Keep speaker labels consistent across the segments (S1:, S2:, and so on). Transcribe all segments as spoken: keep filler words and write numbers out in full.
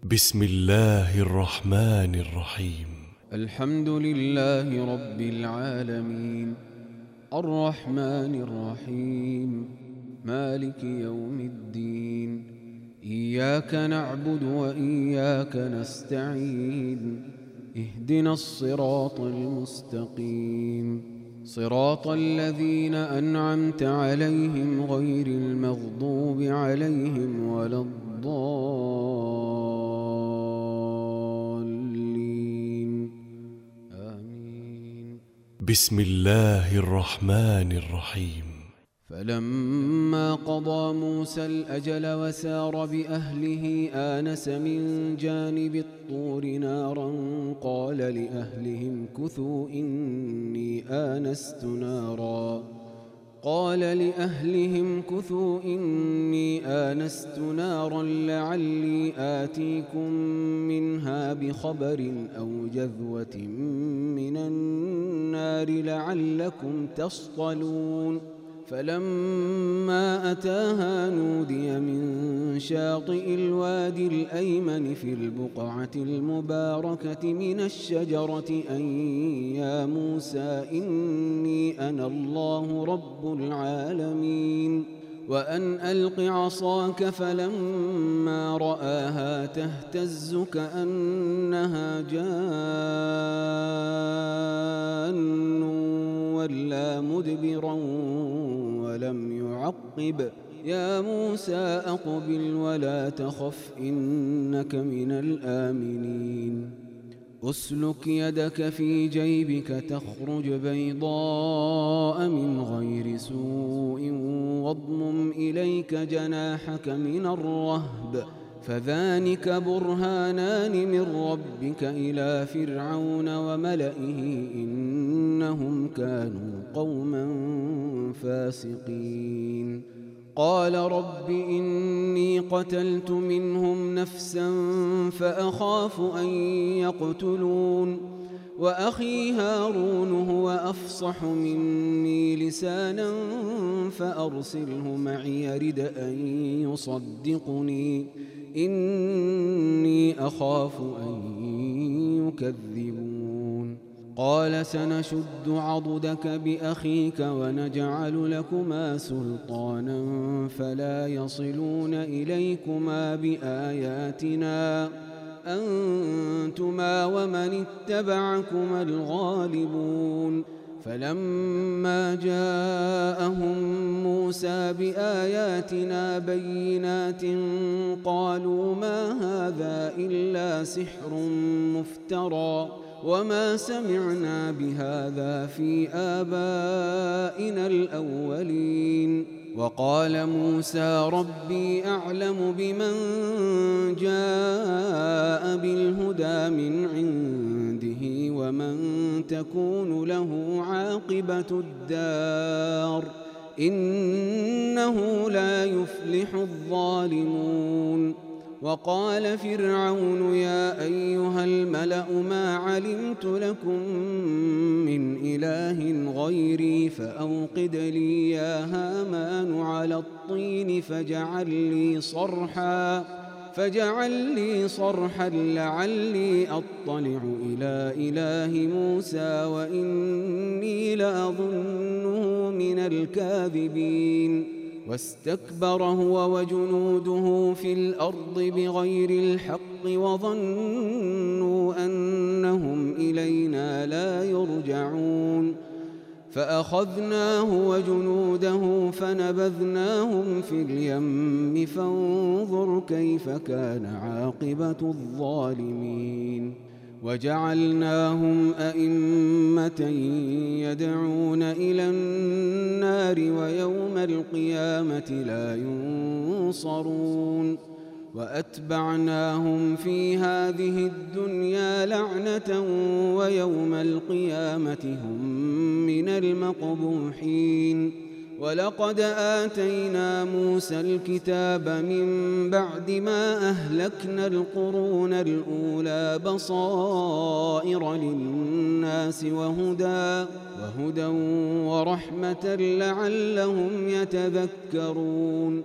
S1: بسم الله الرحمن الرحيم.
S2: الحمد لله رب العالمين، الرحمن الرحيم، مالك يوم الدين. إياك نعبد وإياك نستعين، اهدنا الصراط المستقيم، صراط الذين أنعمت عليهم غير المغضوب عليهم ولا الضالين، آمين.
S1: بسم الله الرحمن الرحيم.
S2: فلما قضى موسى الأجل وسار بأهله آنس من جانب الطور نارا قال لأهلهم كثوا إني آنست نارا قال لأهلهم كثوا إني آنست نارا لعلي آتيكم منها بخبر أو جذوة من النار لعلكم تصطلون. فلما أتاها نودي من شاطئ الوادي الأيمن في البقعة المباركة من الشجرة أن يا موسى إني أنا الله رب العالمين وأن ألق عصاك. فلما رآها تهتز كأنها جان ولا مدبرا ولم يعقب يا موسى أقبل ولا تخف إنك من الآمنين. أسلك يدك في جيبك تخرج بيضاء من غير سوء واضمم إليك جناحك من الرهب فذلك برهانان من ربك إلى فرعون وملئه إنهم كانوا قوما فاسقين. قال رب إني قتلت منهم نفسا فأخاف أن يقتلون وأخي هارون هو أفصح مني لسانا فأرسله معي رد أن يصدقني إني أخاف أن يكذبون. قال سنشد عضدك بأخيك ونجعل لكما سلطانا فلا يصلون إليكما بآياتنا أنتما ومن اتبعكما الغالبون. فلما جاءهم موسى بآياتنا بينات قالوا ما هذا إلا سحر مفترى وما سمعنا بهذا في آبائنا الأولين. وقال موسى ربي أعلم بمن جاء بالهدى من عنده ومن تكون له عاقبة الدار إنه لا يفلح الظالمون. وقال فرعون يا أيها الملأ ما علمت لكم من إله غيري فأوقد لي يا هامان على الطين فاجعل لي صرحا فاجعل لي صرحا لعلي أطلع إلى إله موسى وإني لأظنه من الكاذبين. واستكبر هو وجنوده في الأرض بغير الحق وظنوا أنهم إلينا لا يرجعون. فأخذناه وجنوده فنبذناهم في اليم فانظر كيف كان عاقبة الظالمين. وجعلناهم أئمة يدعون إلى النار ويوم القيامة لا ينصرون. وأتبعناهم في هذه الدنيا لعنة ويوم القيامة هم من المقبوحين. ولقد آتينا موسى الكتاب من بعد ما أهلكنا القرون الأولى بصائر للناس وهدى وهدى ورحمة لعلهم يتذكرون.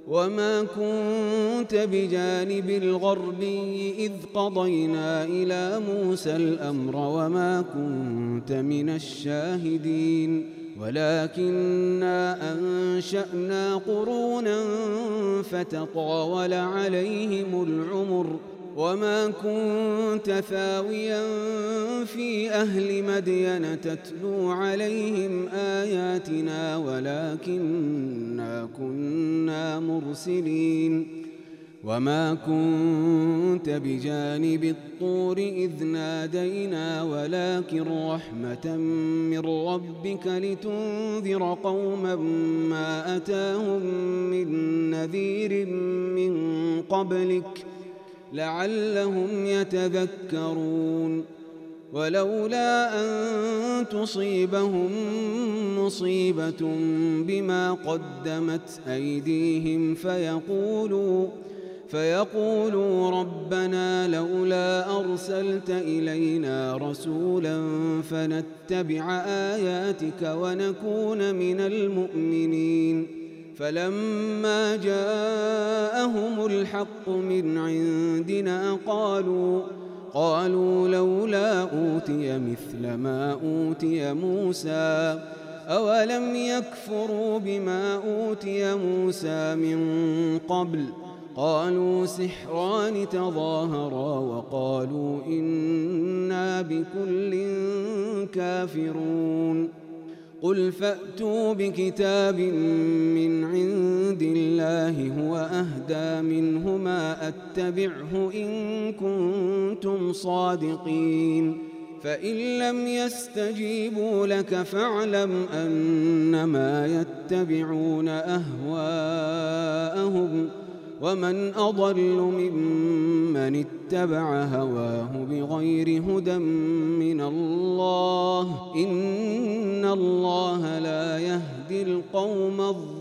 S2: وما كنت بجانب الغربي إذ قضينا إلى موسى الأمر وما كنت من الشاهدين ولكننا أنشأنا قرونا فتطاول عليهم العمر وما كنت ثاويا في أهل مدين تتلو عليهم آياتنا ولكننا كنا مرسلين وما كنت بجانب الطور إذ نادينا ولكن رحمة من ربك لتنذر قوما ما أتاهم من نذير من قبلك لعلهم يتذكرون ولولا أن تصيبهم مصيبة بما قدمت أيديهم فيقولوا فيقولوا ربنا لولا أرسلت إلينا رسولا فنتبع آياتك ونكون من المؤمنين فلما جاءهم الحق من عندنا قالوا قالوا لولا أوتي مثل ما أوتي موسى أولم يكفروا بما أوتي موسى من قبل قالوا سحران تظاهرا وقالوا إنا بكل كافرون قل فأتوا بكتاب من عند الله هو أهدى منهما أتبعه إن كنتم صادقين فإن لم يستجيبوا لك فاعلم أنما يتبعون أهواءهم ومن أضل ممن اتبع هواه بغير هدى من الله إن الله لا يهدي القوم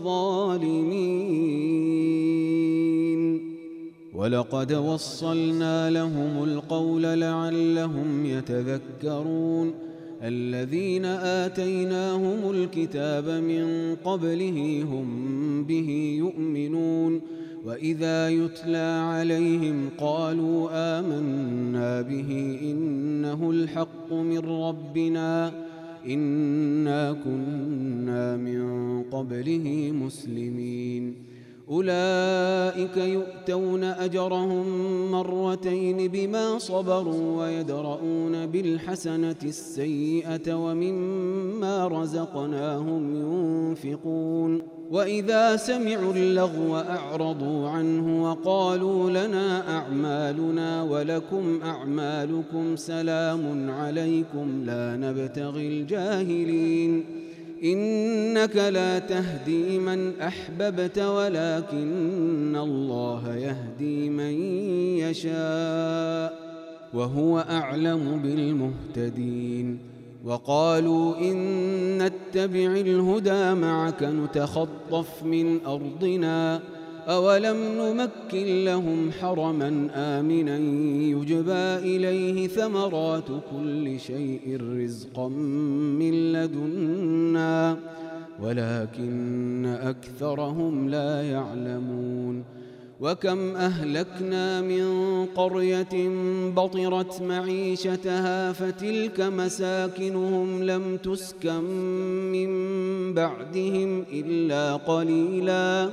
S2: الظالمين ولقد وصلنا لهم القول لعلهم يتذكرون الذين آتيناهم الكتاب من قبله هم به يؤمنون وإذا يتلى عليهم قالوا آمنا به إنه الحق من ربنا إنا كنا من قبله مسلمين أولئك يؤتون أجرهم مرتين بما صبروا ويدرؤون بالحسنة السيئة ومما رزقناهم ينفقون وإذا سمعوا اللغو أعرضوا عنه وقالوا لنا أعمالنا ولكم أعمالكم سلام عليكم لا نبتغي الجاهلين إنك لا تهدي من أحببت ولكن الله يهدي من يشاء وهو أعلم بالمهتدين وقالوا إن نتبع الهدى معك نتخطف من أرضنا أولم نمكن لهم حرما آمنا يجبى إليه ثمرات كل شيء رزقا من لدنا ولكن أكثرهم لا يعلمون وكم أهلكنا من قرية بطرت معيشتها فتلك مساكنهم لم تسكن من بعدهم إلا قليلا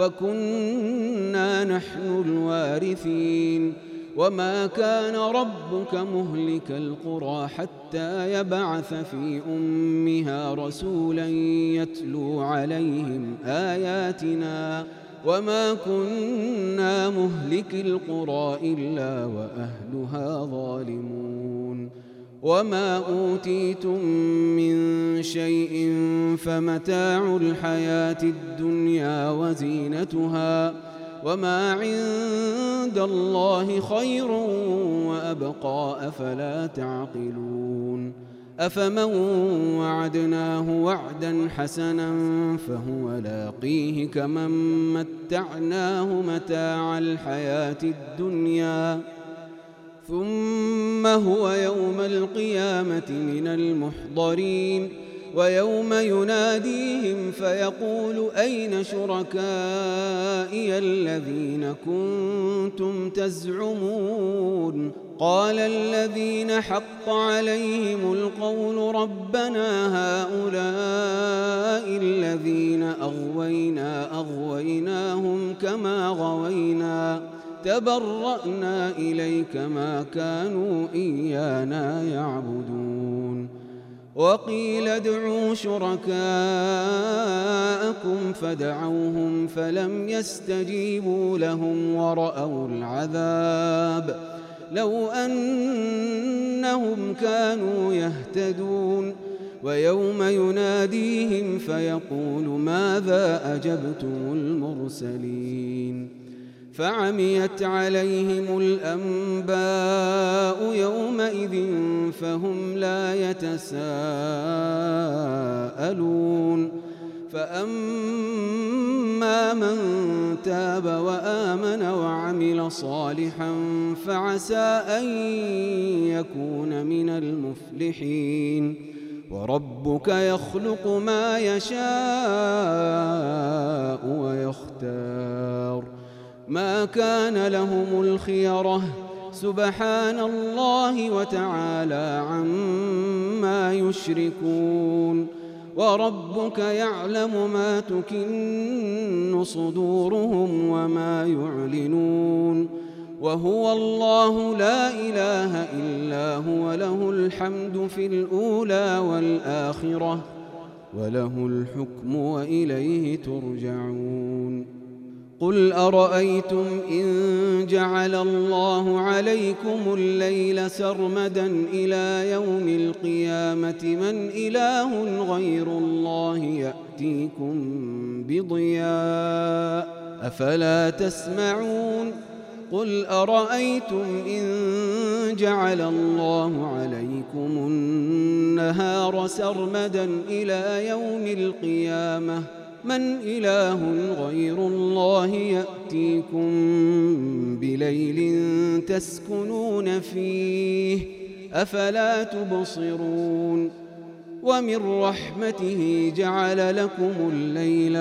S2: وكنا نحن الوارثين وما كان ربك مهلك القرى حتى يبعث في أمها رسولا يتلو عليهم آياتنا وما كنا مهلك القرى إلا وأهلها ظالمون وما أوتيتم من شيء فمتاع الحياة الدنيا وزينتها وما عند الله خير وأبقى أفلا تعقلون أفمن وعدناه وعدا حسنا فهو لاقيه كمن متعناه متاع الحياة الدنيا ثم هو يوم القيامة من المحضرين ويوم يناديهم فيقول أين شركائي الذين كنتم تزعمون قال الذين حق عليهم القول ربنا هؤلاء الذين أغوينا أغويناهم كما غوينا تبرأنا إليك ما كانوا إيانا يعبدون وقيل ادعوا شركاءكم فدعوهم فلم يستجيبوا لهم ورأوا العذاب لو أنهم كانوا يهتدون ويوم يناديهم فيقول ماذا أجبتم المرسلين فعميت عليهم الأنباء يومئذ فهم لا يتساءلون فأما من تاب وآمن وعمل صالحا فعسى أن يكون من المفلحين وربك يخلق ما يشاء ويختار ما كان لهم الخيرة سبحان الله وتعالى عما يشركون وربك يعلم ما تكن صدورهم وما يعلنون وهو الله لا إله إلا هو له الحمد في الأولى والآخرة وله الحكم وإليه ترجعون قل أرأيتم إن جعل الله عليكم الليل سرمدا إلى يوم القيامة من إله غير الله يأتيكم بضياء أفلا تسمعون قل أرأيتم إن جعل الله عليكم النهار سرمدا إلى يوم القيامة من إله غير الله يأتيكم بليل تسكنون فيه أفلا تبصرون ومن رحمته جعل لكم الليل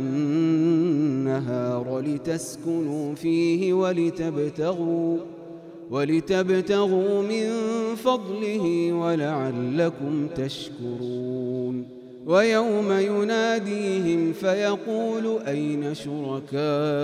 S2: والنهار لتسكنوا فيه ولتبتغوا ولتبتغوا من فضله ولعلكم تشكرون ويوم يناديهم فيقول أين شركائي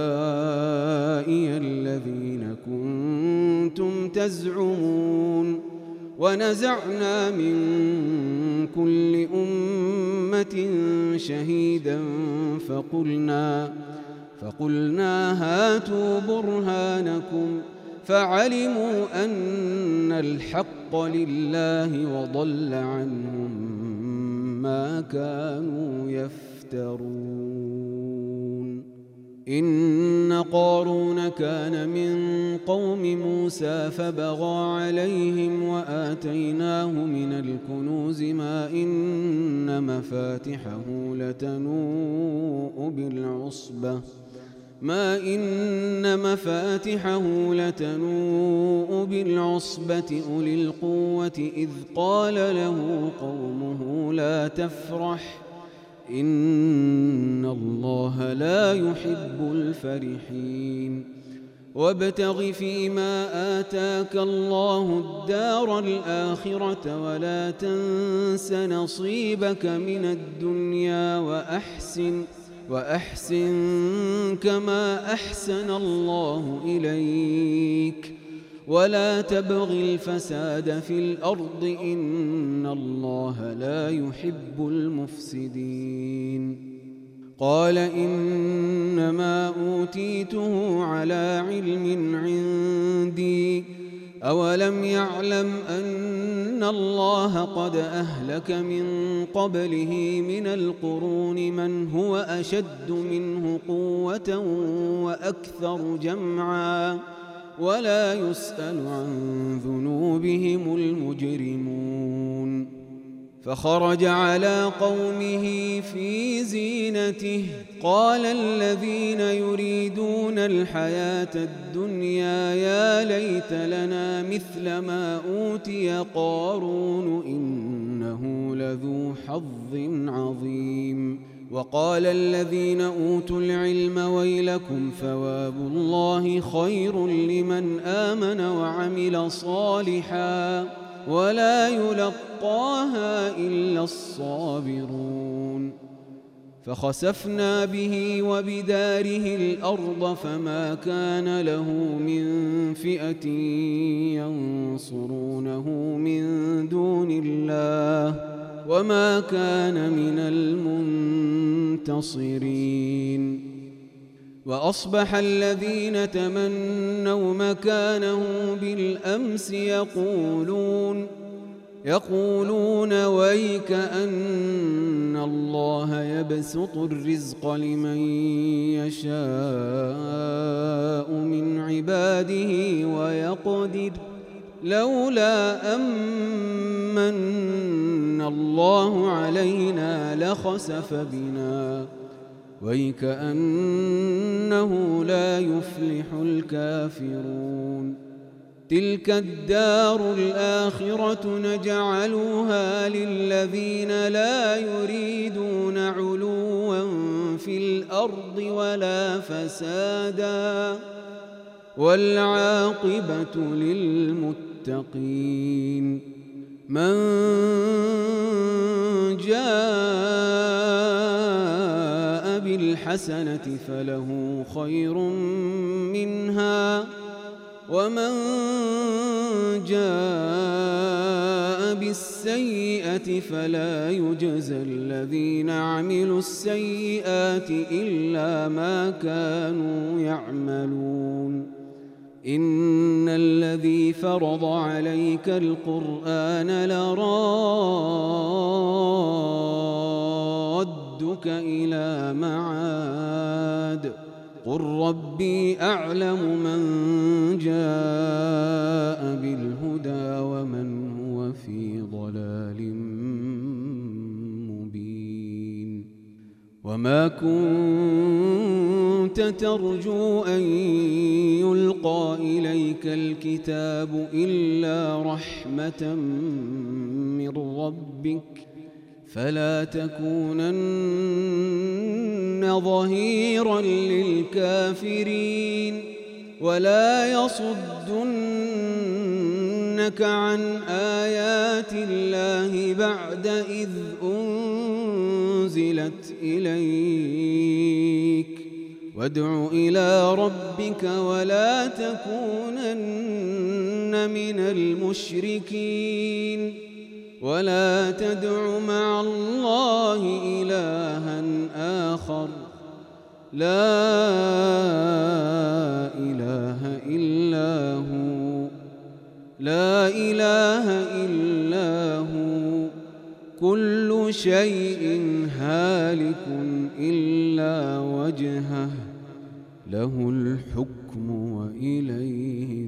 S2: الذين كنتم تزعمون ونزعنا من كل أمة شهيدا فقلنا فقلنا هاتوا برهانكم فعلموا أن الحق لله وضل عنهم ما كانوا يفترون إن قارون كان من قوم موسى فبغى عليهم وآتيناه من الكنوز ما إن مفاتحه لتنوء بالعصبة ما إن مفاتحه لتنوء بالعصبة أولي القوة إذ قال له قومه لا تفرح إن الله لا يحب الفرحين وابتغ فيما آتاك الله الدار الآخرة ولا تنس نصيبك من الدنيا وأحسن وأحسن كما أحسن الله إليك ولا تبغ الفساد في الأرض إن الله لا يحب المفسدين قال إنما أوتيته على علم عندي أولم يعلم أن الله قد أهلك من قبله من القرون من هو أشد منه قوة وأكثر جمعا ولا يسأل عن ذنوبهم المجرمون فخرج على قومه في زينته قال الذين يريدون الحياة الدنيا يا ليت لنا مثل ما أوتي قارون إنه لذو حظ عظيم. وقال الذين أوتوا العلم ويلكم ثواب الله خير لمن آمن وعمل صالحا ولا يلقاها إلا الصابرون. فخسفنا به وبداره الأرض فما كان له من فئة ينصرونه من دون الله وما كان من المنتصرين. وأصبح الذين تمنوا مكانه بالأمس يقولون يقولون ويك أن الله يبسط الرزق لمن يشاء من عباده ويقدر لولا أمن الله علينا لخسف بنا ويكأنه لا يفلح الكافرون. تلك الدار الآخرة نجعلها للذين لا يريدون علوا في الأرض ولا فسادا والعاقبة للمتقين. من جاء بالحسنة فله خير منها ومن جاء بالسيئة فلا يجزى الذين عملوا السيئات إلا ما كانوا يعملون. إن الذي فرض عليك القرآن لرادك إلى معاد قل ربي أعلم من جاء بالهدى ومن هو في ضلال مبين. وما كنت ترجو أن يلقى إليك الكتاب إلا رحمة من ربك فلا تكونن ظهيرا للكافرين ولا يصدنك عن آيات الله بعد إذ أنزلت إليك وادع إلى ربك ولا تكونن من المشركين ولا تدع مع الله إلها آخر لا إله إلا هو لا إله إلا هو كل شيء هالك إلا وجهه له الحكم وإليه